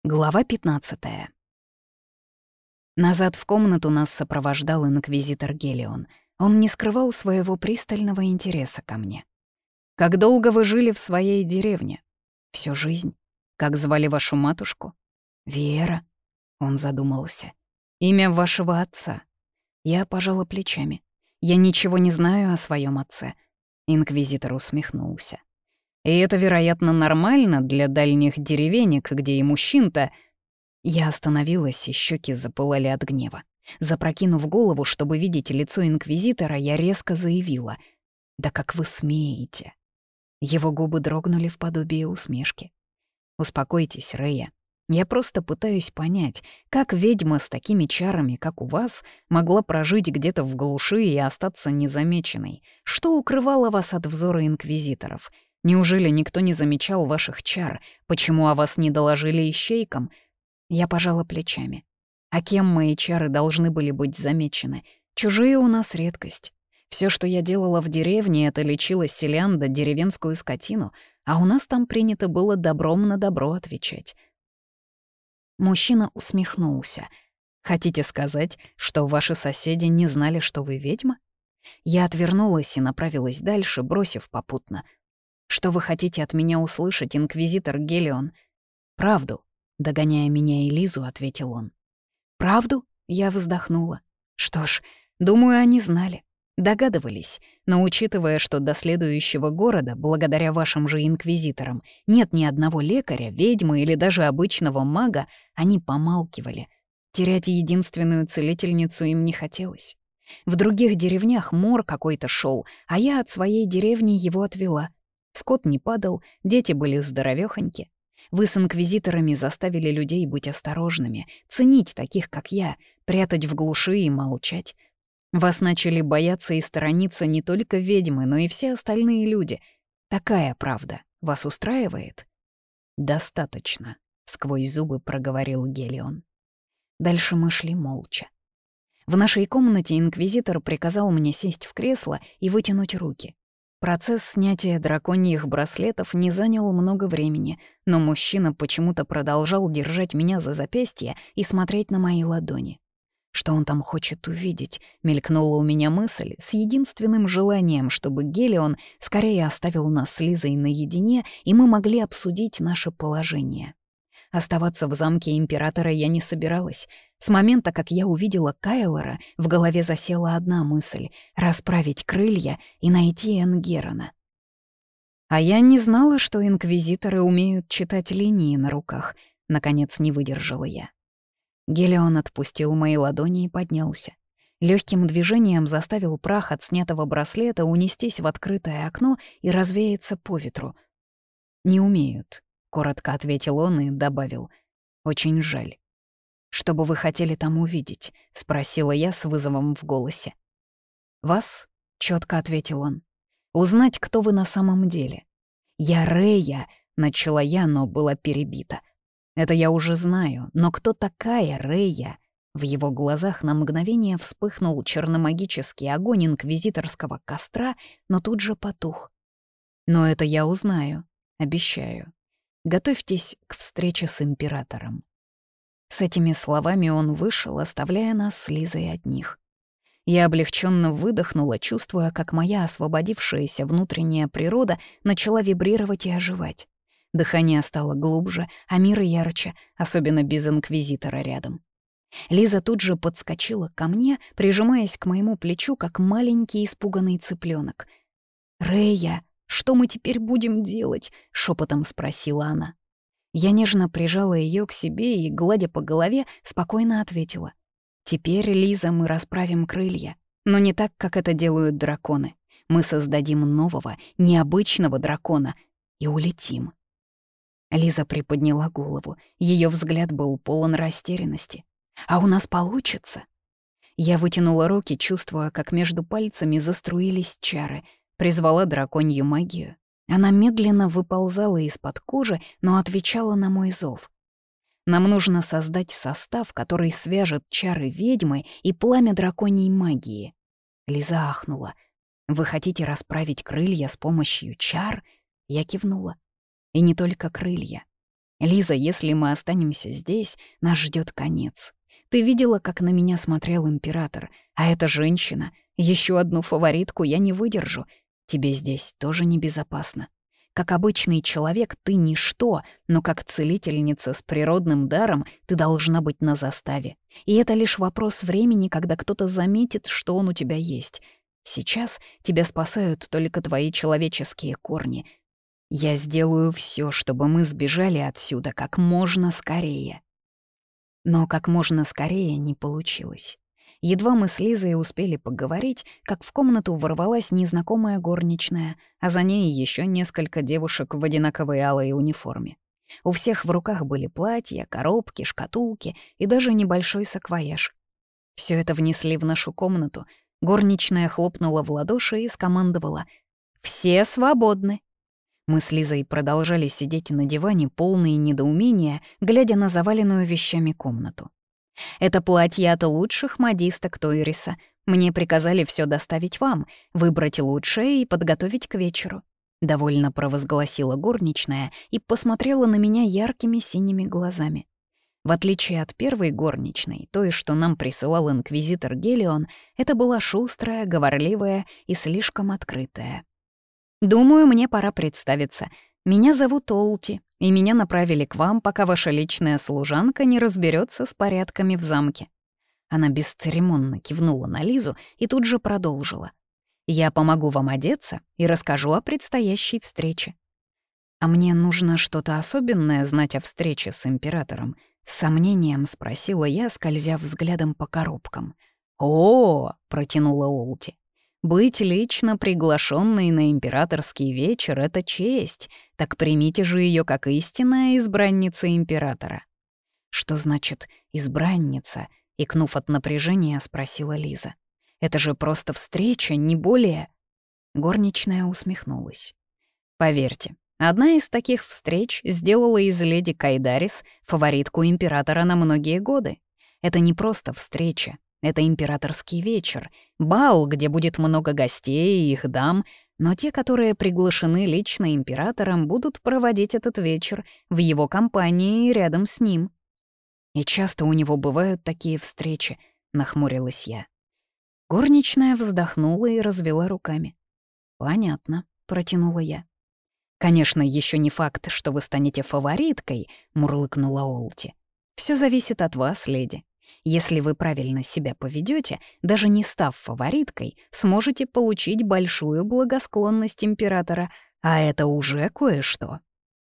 Глава 15. Назад в комнату нас сопровождал инквизитор Гелион. Он не скрывал своего пристального интереса ко мне. «Как долго вы жили в своей деревне?» «Всю жизнь». «Как звали вашу матушку?» «Вера». Он задумался. «Имя вашего отца?» Я пожала плечами. «Я ничего не знаю о своем отце». Инквизитор усмехнулся. «И это, вероятно, нормально для дальних деревенек, где и мужчин-то...» Я остановилась, и щеки запылали от гнева. Запрокинув голову, чтобы видеть лицо инквизитора, я резко заявила: «Да как вы смеете?» Его губы дрогнули в подобии усмешки. «Успокойтесь, Рея. Я просто пытаюсь понять, как ведьма с такими чарами, как у вас, могла прожить где-то в глуши и остаться незамеченной. Что укрывало вас от взора инквизиторов? Неужели никто не замечал ваших чар? Почему о вас не доложили ищейкам?» Я пожала плечами. А кем мои чары должны были быть замечены? Чужие у нас редкость. Все, что я делала в деревне, это лечила селян да деревенскую скотину, а у нас там принято было добром на добро отвечать. Мужчина усмехнулся. «Хотите сказать, что ваши соседи не знали, что вы ведьма?» Я отвернулась и направилась дальше, бросив попутно: «Что вы хотите от меня услышать, инквизитор Гелион?» «Правду», — догоняя меня и Лизу, ответил он. «Правду?» — я вздохнула. «Что ж, думаю, они знали. Догадывались, но учитывая, что до следующего города, благодаря вашим же инквизиторам, нет ни одного лекаря, ведьмы или даже обычного мага, они помалкивали. Терять единственную целительницу им не хотелось. В других деревнях мор какой-то шел, а я от своей деревни его отвела. Скот не падал, дети были здоровёхоньки. Вы с инквизиторами заставили людей быть осторожными, ценить таких, как я, прятать в глуши и молчать. Вас начали бояться и сторониться не только ведьмы, но и все остальные люди. Такая правда вас устраивает?» «Достаточно», — сквозь зубы проговорил Гелион. Дальше мы шли молча. В нашей комнате инквизитор приказал мне сесть в кресло и вытянуть руки. Процесс снятия драконьих браслетов не занял много времени, но мужчина почему-то продолжал держать меня за запястье и смотреть на мои ладони. Что он там хочет увидеть, мелькнула у меня мысль с единственным желанием, чтобы Гелион скорее оставил нас с Лизой наедине, и мы могли обсудить наше положение. Оставаться в замке императора я не собиралась. С момента, как я увидела Кайлора, в голове засела одна мысль — расправить крылья и найти Энгерона. А я не знала, что инквизиторы умеют читать линии на руках. Наконец не выдержала я. Гелион отпустил мои ладони и поднялся. Легким движением заставил прах от снятого браслета унестись в открытое окно и развеяться по ветру. «Не умеют», — коротко ответил он и добавил: «Очень жаль». «Что бы вы хотели там увидеть?» — спросила я с вызовом в голосе. «Вас?» — четко ответил он. «Узнать, кто вы на самом деле». «Я Рея», — начала я, но была перебита. «Это я уже знаю, но кто такая Рея?» В его глазах на мгновение вспыхнул черномагический огонь инквизиторского костра, но тут же потух. «Но это я узнаю, обещаю. Готовьтесь к встрече с императором». С этими словами он вышел, оставляя нас с Лизой одних. Я облегченно выдохнула, чувствуя, как моя освободившаяся внутренняя природа начала вибрировать и оживать. Дыхание стало глубже, а мир ярче, особенно без инквизитора рядом. Лиза тут же подскочила ко мне, прижимаясь к моему плечу, как маленький испуганный цыпленок. «Рея, что мы теперь будем делать?» — шепотом спросила она. Я нежно прижала ее к себе и, гладя по голове, спокойно ответила: «Теперь, Лиза, мы расправим крылья, но не так, как это делают драконы. Мы создадим нового, необычного дракона и улетим». Лиза приподняла голову, ее взгляд был полон растерянности. «А у нас получится?» Я вытянула руки, чувствуя, как между пальцами заструились чары, призвала драконью магию. Она медленно выползала из-под кожи, но отвечала на мой зов. «Нам нужно создать состав, который свяжет чары ведьмы и пламя драконьей магии». Лиза ахнула. «Вы хотите расправить крылья с помощью чар?» Я кивнула. «И не только крылья. Лиза, если мы останемся здесь, нас ждет конец. Ты видела, как на меня смотрел император, а эта женщина, еще одну фаворитку я не выдержу. Тебе здесь тоже небезопасно. Как обычный человек ты ничто, но как целительница с природным даром ты должна быть на заставе. И это лишь вопрос времени, когда кто-то заметит, что он у тебя есть. Сейчас тебя спасают только твои человеческие корни. Я сделаю все, чтобы мы сбежали отсюда как можно скорее. Но как можно скорее не получилось. Едва мы с Лизой успели поговорить, как в комнату ворвалась незнакомая горничная, а за ней еще несколько девушек в одинаковой алой униформе. У всех в руках были платья, коробки, шкатулки и даже небольшой саквояж. Все это внесли в нашу комнату. Горничная хлопнула в ладоши и скомандовала: «Все свободны». Мы с Лизой продолжали сидеть на диване, полные недоумения, глядя на заваленную вещами комнату. «Это платье от лучших модисток Тойриса. Мне приказали все доставить вам, выбрать лучшее и подготовить к вечеру». Довольно провозгласила горничная и посмотрела на меня яркими синими глазами. В отличие от первой горничной, той, что нам присылал инквизитор Гелион, это была шустрая, говорливая и слишком открытая. «Думаю, мне пора представиться. Меня зовут Олти, и меня направили к вам, пока ваша личная служанка не разберется с порядками в замке». Она бесцеремонно кивнула на Лизу и тут же продолжила. «Я помогу вам одеться и расскажу о предстоящей встрече». «А мне нужно что-то особенное знать о встрече с императором?» — с сомнением спросила я, скользя взглядом по коробкам. «О!» — протянула Олти. «Быть лично приглашенной на императорский вечер — это честь, так примите же ее как истинная избранница императора». «Что значит «избранница»?» — икнув от напряжения, спросила Лиза. «Это же просто встреча, не более». Горничная усмехнулась. «Поверьте, одна из таких встреч сделала из леди Кайдарис фаворитку императора на многие годы. Это не просто встреча. Это императорский вечер, бал, где будет много гостей и их дам, но те, которые приглашены лично императором, будут проводить этот вечер в его компании и рядом с ним». «И часто у него бывают такие встречи», — нахмурилась я. Горничная вздохнула и развела руками. «Понятно», — протянула я. «Конечно, еще не факт, что вы станете фавориткой», — мурлыкнула Олти. «Все зависит от вас, леди. Если вы правильно себя поведете, даже не став фавориткой, сможете получить большую благосклонность императора, а это уже кое-что».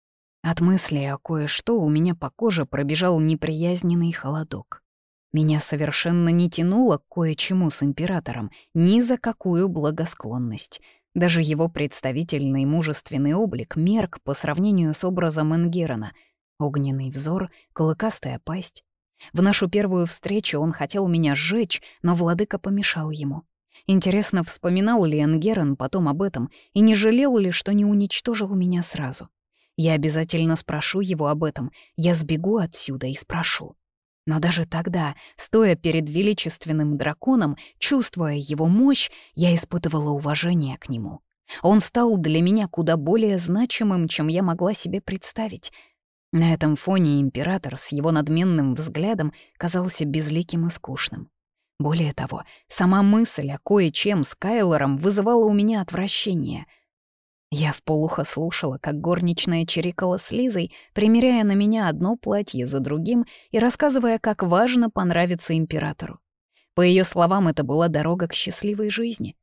От мысли о кое-что у меня по коже пробежал неприязненный холодок. Меня совершенно не тянуло к кое-чему с императором, ни за какую благосклонность. Даже его представительный мужественный облик мерк по сравнению с образом Энгерона. Огненный взор, клыкастая пасть. В нашу первую встречу он хотел меня сжечь, но владыка помешал ему. Интересно, вспоминал ли Энгерон потом об этом и не жалел ли, что не уничтожил меня сразу? Я обязательно спрошу его об этом. Я сбегу отсюда и спрошу. Но даже тогда, стоя перед величественным драконом, чувствуя его мощь, я испытывала уважение к нему. Он стал для меня куда более значимым, чем я могла себе представить. На этом фоне император с его надменным взглядом казался безликим и скучным. Более того, сама мысль о кое-чем с Кайлором вызывала у меня отвращение. Я вполуха слушала, как горничная чирикала с Лизой, примеряя на меня одно платье за другим и рассказывая, как важно понравиться императору. По ее словам, это была дорога к счастливой жизни.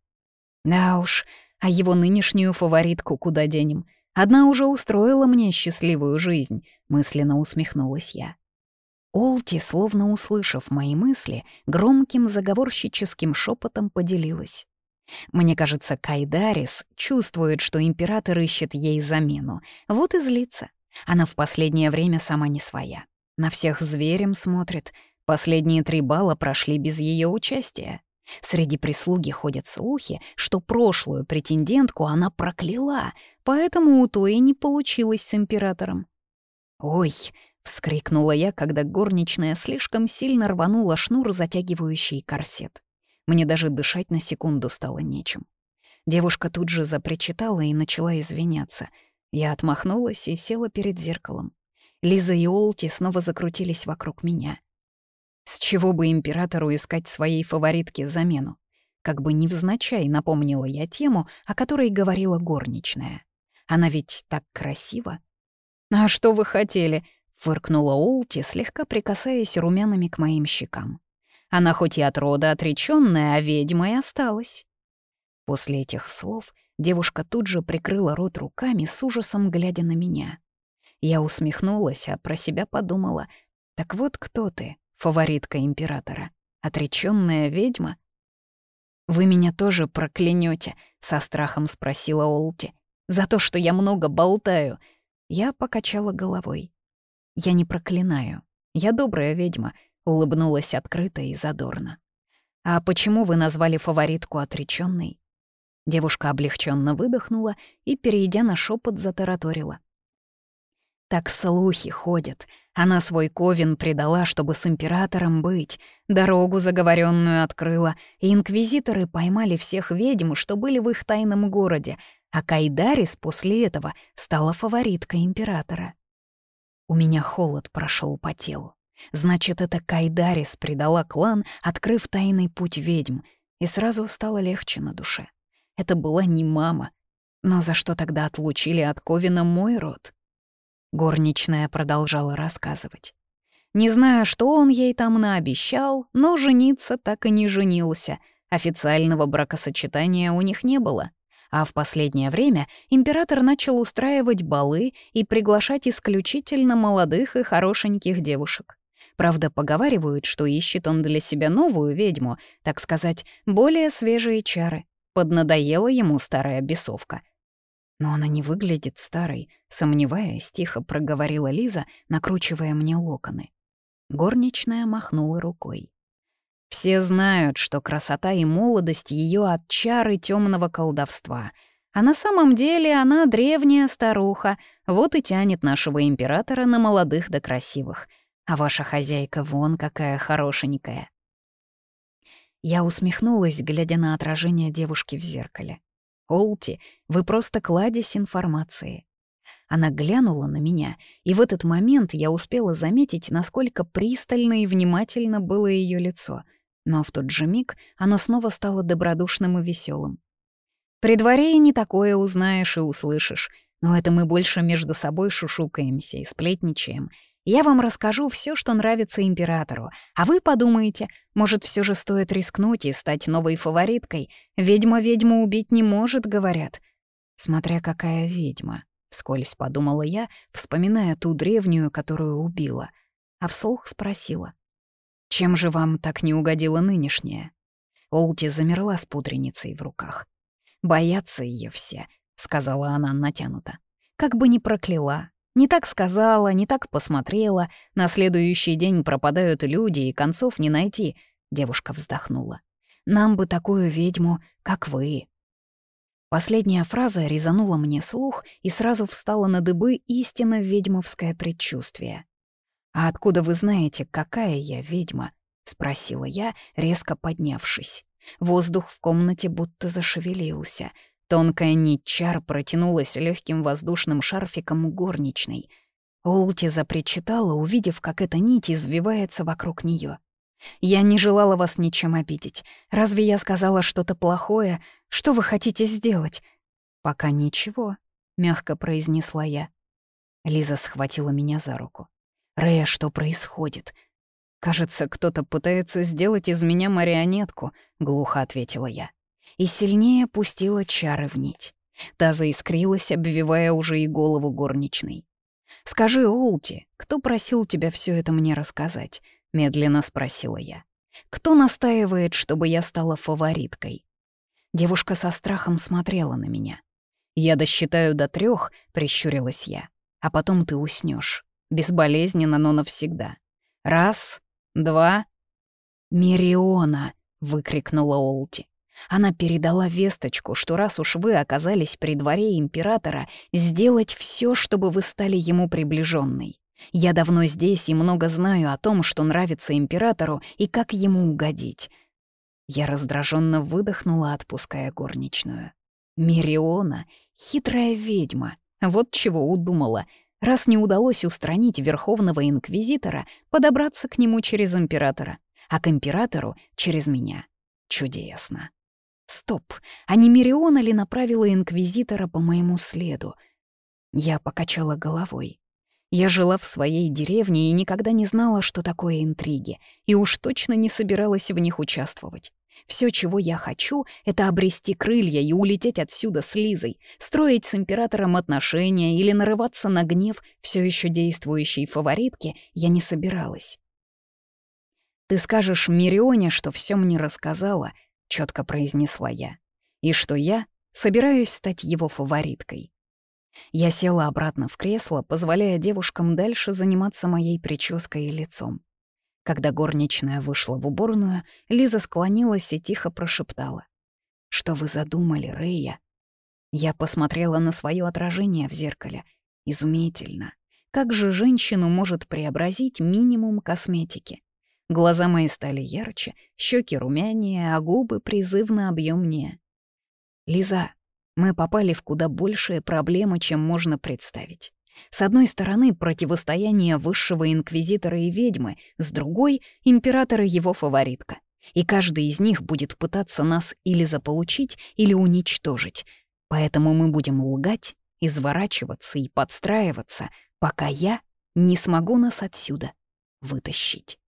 Да уж, а его нынешнюю фаворитку куда денем? Одна уже устроила мне счастливую жизнь, мысленно усмехнулась я. Олти, словно услышав мои мысли, громким заговорщическим шепотом поделилась. Мне кажется, Кайдарис чувствует, что император ищет ей замену. Вот и злится. Она в последнее время сама не своя. На всех зверем смотрит. Последние 3 балла прошли без ее участия. Среди прислуги ходят слухи, что прошлую претендентку она прокляла, поэтому у той и не получилось с императором. «Ой!» — вскрикнула я, когда горничная слишком сильно рванула шнур, затягивающий корсет. Мне даже дышать на секунду стало нечем. Девушка тут же запричитала и начала извиняться. Я отмахнулась и села перед зеркалом. Лиза и Олти снова закрутились вокруг меня. С чего бы императору искать своей фаворитке замену? Как бы невзначай напомнила я тему, о которой говорила горничная. Она ведь так красива. «А что вы хотели?» — фыркнула Олти, слегка прикасаясь румянами к моим щекам. Она хоть и от рода отречённая, а ведьмой осталась. После этих слов девушка тут же прикрыла рот руками, с ужасом глядя на меня. Я усмехнулась, а про себя подумала: так вот кто ты, фаворитка императора, отречённая ведьма? «Вы меня тоже проклянёте?» — со страхом спросила Олти. «За то, что я много болтаю». Я покачала головой. «Я не проклинаю. Я добрая ведьма», — улыбнулась открыто и задорно. «А почему вы назвали фаворитку отречённой?» Девушка облегченно выдохнула и, перейдя на шепот, затараторила. «Так слухи ходят. Она свой ковен предала, чтобы с императором быть. Дорогу заговоренную открыла, и инквизиторы поймали всех ведьм, что были в их тайном городе, а Кайдарис после этого стала фавориткой императора». У меня холод прошел по телу. Значит, это Кайдарис предала клан, открыв тайный путь ведьм, и сразу стало легче на душе. Это была не мама. Но за что тогда отлучили от ковена мой род? Горничная продолжала рассказывать. Не знаю, что он ей там наобещал, но жениться так и не женился. Официального бракосочетания у них не было. А в последнее время император начал устраивать балы и приглашать исключительно молодых и хорошеньких девушек. Правда, поговаривают, что ищет он для себя новую ведьму, так сказать, более свежие чары. Поднадоела ему старая бесовка. «Но она не выглядит старой», — сомневаясь, тихо проговорила Лиза, накручивая мне локоны. Горничная махнула рукой. «Все знают, что красота и молодость ее от чары темного колдовства. А на самом деле она древняя старуха, вот и тянет нашего императора на молодых да красивых. А ваша хозяйка вон какая хорошенькая». Я усмехнулась, глядя на отражение девушки в зеркале. «Олти, вы просто кладезь информации». Она глянула на меня, и в этот момент я успела заметить, насколько пристально и внимательно было ее лицо. Но в тот же миг оно снова стало добродушным и веселым. «При дворе и не такое узнаешь и услышишь, но это мы больше между собой шушукаемся и сплетничаем. Я вам расскажу все, что нравится императору, а вы подумаете, может, все же стоит рискнуть и стать новой фавориткой. Ведьма ведьму убить не может, говорят». «Смотря какая ведьма», — вскользь подумала я, вспоминая ту древнюю, которую убила. А вслух спросила: «Чем же вам так не угодила нынешняя?» Олти замерла с пудреницей в руках. «Боятся ее все», — сказала она натянуто. «Как бы ни прокляла. Не так сказала, не так посмотрела. На следующий день пропадают люди, и концов не найти». Девушка вздохнула. «Нам бы такую ведьму, как вы». Последняя фраза резанула мне слух, и сразу встала на дыбы истинно ведьмовское предчувствие. «А откуда вы знаете, какая я ведьма?» — спросила я, резко поднявшись. Воздух в комнате будто зашевелился. Тонкая нить чар протянулась легким воздушным шарфиком у горничной. Олти запричитала, увидев, как эта нить извивается вокруг нее. «Я не желала вас ничем обидеть. Разве я сказала что-то плохое? Что вы хотите сделать?» «Пока ничего», — мягко произнесла я. Лиза схватила меня за руку. «Рэя, что происходит?» «Кажется, кто-то пытается сделать из меня марионетку», — глухо ответила я. И сильнее пустила чары в нить. Та заискрилась, обвивая уже и голову горничной. «Скажи, Олти, кто просил тебя все это мне рассказать?» — медленно спросила я. «Кто настаивает, чтобы я стала фавориткой?» Девушка со страхом смотрела на меня. «Я досчитаю до 3, — прищурилась я, — а потом ты уснешь. Безболезненно, но навсегда. 1, 2...» «Мириона!» — выкрикнула Олти. Она передала весточку, что раз уж вы оказались при дворе императора, сделать все, чтобы вы стали ему приближенной. Я давно здесь и много знаю о том, что нравится императору и как ему угодить. Я раздраженно выдохнула, отпуская горничную. Мириона — хитрая ведьма. Вот чего удумала. Раз не удалось устранить Верховного Инквизитора, подобраться к нему через императора, а к императору — через меня. Чудесно. Стоп, а не Мириона ли направила Инквизитора по моему следу? Я покачала головой. Я жила в своей деревне и никогда не знала, что такое интриги, и уж точно не собиралась в них участвовать. Все, чего я хочу, это обрести крылья и улететь отсюда с Лизой, строить с императором отношения или нарываться на гнев все еще действующей фаворитки я не собиралась. «Ты скажешь Мирионе, что все мне рассказала», — четко произнесла я, «и что я собираюсь стать его фавориткой». Я села обратно в кресло, позволяя девушкам дальше заниматься моей прической и лицом. Когда горничная вышла в уборную, Лиза склонилась и тихо прошептала: «Что вы задумали, Рэя?» Я посмотрела на свое отражение в зеркале. Изумительно. Как же женщину может преобразить минимум косметики? Глаза мои стали ярче, щеки румянее, а губы призывно объемнее. «Лиза, мы попали в куда большие проблемы, чем можно представить. С одной стороны, противостояние высшего инквизитора и ведьмы, с другой — император и его фаворитка. И каждый из них будет пытаться нас или заполучить, или уничтожить. Поэтому мы будем лгать, изворачиваться и подстраиваться, пока я не смогу нас отсюда вытащить».